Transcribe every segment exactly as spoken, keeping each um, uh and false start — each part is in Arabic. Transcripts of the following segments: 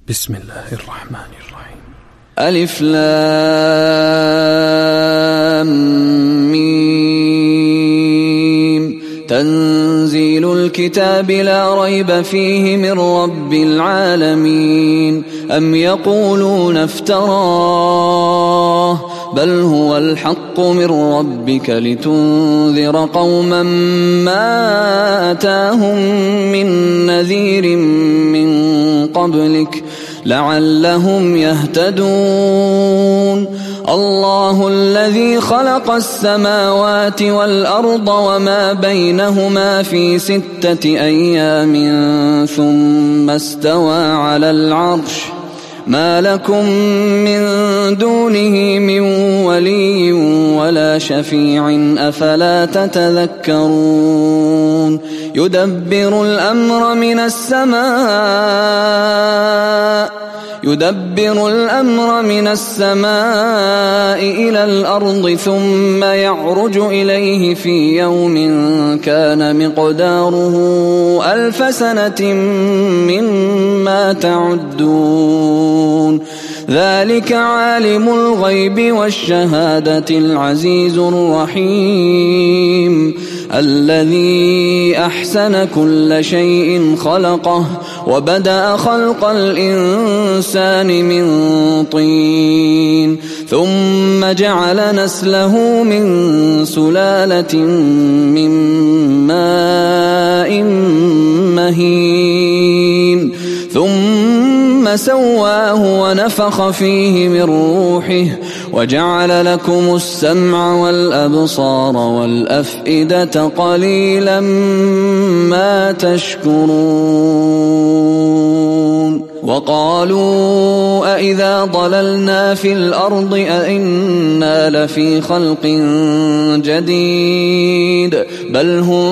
بسم الله الرحمن الرحيم. ألف لام ميم. تنزيل الكتاب لا ريب فيه من رب العالمين. أم يقولون افتراه بل هو الحق من ربك لتنذر قوما ما آتاهم من نذير من قبلك لعلهم يهتدون. الله الذي خلق السماوات والأرض وما بينهما في ستة أيام ثم استوى على العرش ما لكم من دونه من ولي ولا شفيع أفلا تتذكرون. يدبر الأمر من السماء يدبر الأمر من السماء إلى الأرض ثم يعرج إليه في يوم كان مقداره ألف سنة مما تعدون. ذلك عالم الغيب والشهادة العزيز الرحيم الذي أحسن كل شيء خلقه وبدأ خلق الإنسان من طين ثم جعل نسله من سلالة من ماء مهين ثم سواه ونفخ فيه من روحه وجعل لكم السمع والأبصار والأفئدة قليلا ما تشكرون. وقالوا أئذا ضللنا في الأرض أئنا لفي خلق جديد بل هم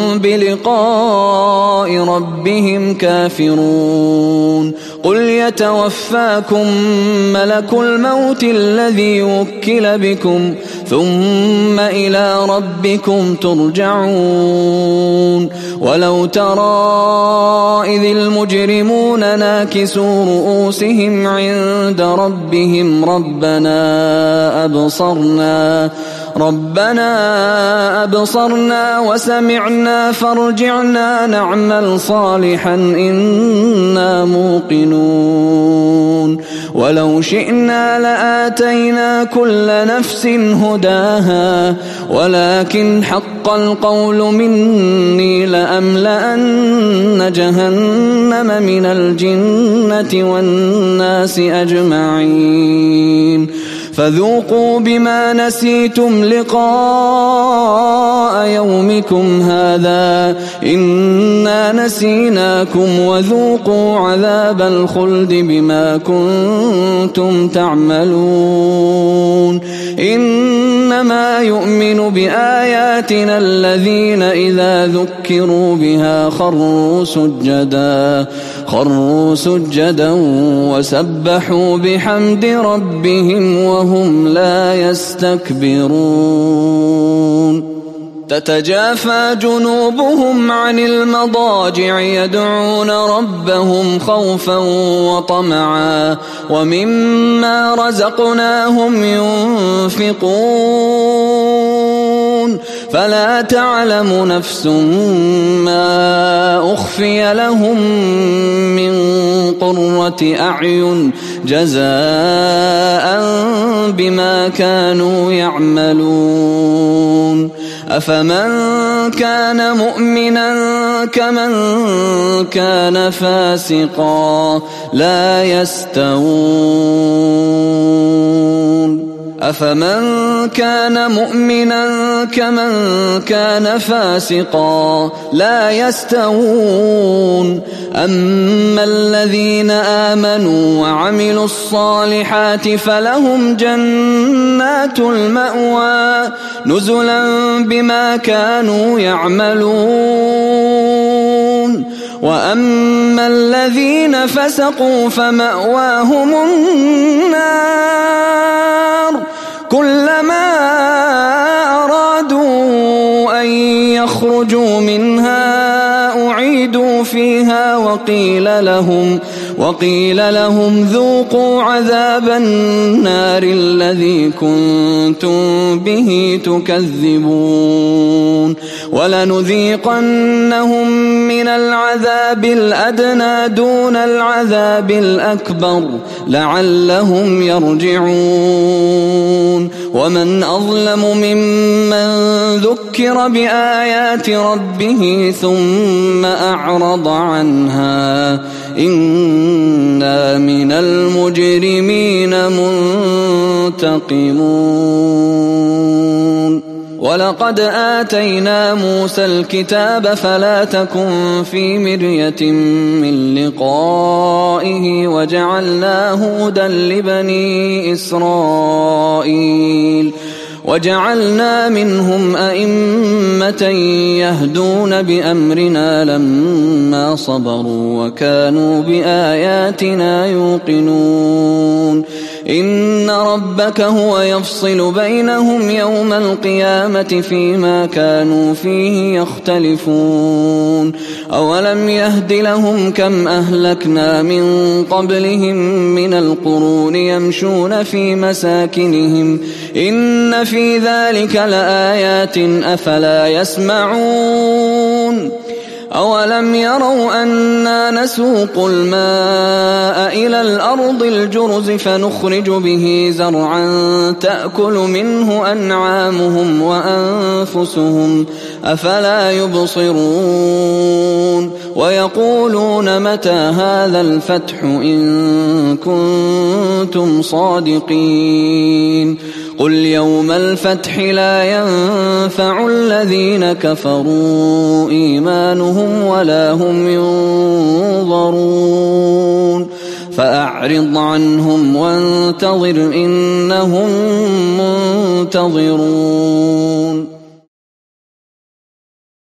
بلقاء ربهم كافرون. قل يتوفاكم ملك الموت الذي وكل بكم ثم إلى ربكم ترجعون. ولو ترى إذ المجرمون ناكسوا رؤوسهم عند ربهم ربنا أبصرنا ربنا أبصرنا وسمعنا فارجعنا نعمل صالحا إنا موقنون. ولو شئنا لآتينا كل نفس هداها ولكن حق القول مني لأملأن جهنم من الجنة والناس أجمعين. فذوقوا بما نسيتم لقاء يومكم هذا إنا نسيناكم وذوقوا عذاب الخلد بما كنتم تعملون. إنما يؤمن بآياتنا الذين إذا ذكروا بها خروا سجدا خروا سجدا وسبحوا بحمد ربهم وهم لا يستكبرون. تتجافى جنوبهم عن المضاجع يدعون ربهم خوفا وطمعا ومما رزقناهم ينفقون. فلا تعلم نفس ما أخفي لهم من قرة أعين جزاء بما كانوا يعملون. أفمن كان مؤمنا كمن كان فاسقا لا يستوون. أفمن كان مؤمنا كمن كان فاسقا لا يستوون. أما الذين آمنوا وعملوا الصالحات فلهم جنات المأوى نزلا بما كانوا يعملون. وأما الذين فسقوا فمأواهم النار كلما أرادوا أن يخرجوا منها أعيدوا فيها وقيل لهم, وقيل لهم ذوقوا عذاب النار الذي كنتم به تكذبون ولنذيقنهم من العذاب الأدنى دون العذاب الأكبر لعلهم يرجعون ومن أظلم ممن ذكر بآيات ربه ثم أعرض عنها إنا من المجرمين منتقمون ولقد آتينا موسى الكتاب فلا تكن في مرية من لقائه وجعلناه هدى لبني إسرائيل وجعلنا منهم أئمة يهدون بأمرنا لما صبروا وكانوا بآياتنا يوقنون إن ربك هو يفصل بينهم يوم القيامة فيما كانوا فيه يختلفون أولم يهد لهم كم أهلكنا من قبلهم من القرون يمشون في مساكنهم إن في ذلك لآيات أفلا يسمعون أولم يروا أنا نسوق الماء إلى الأرض الجرز فنخرج به زرعا تأكل منه أنعامهم وأنفسهم أفلا يبصرون ويقولون متى هذا الفتح إن كنتم صادقين قل يوم الفتح لا ينفع الذين كفروا إيمانهم ولا هم ينظرون فأعرض عنهم وانتظر إنهم منتظرون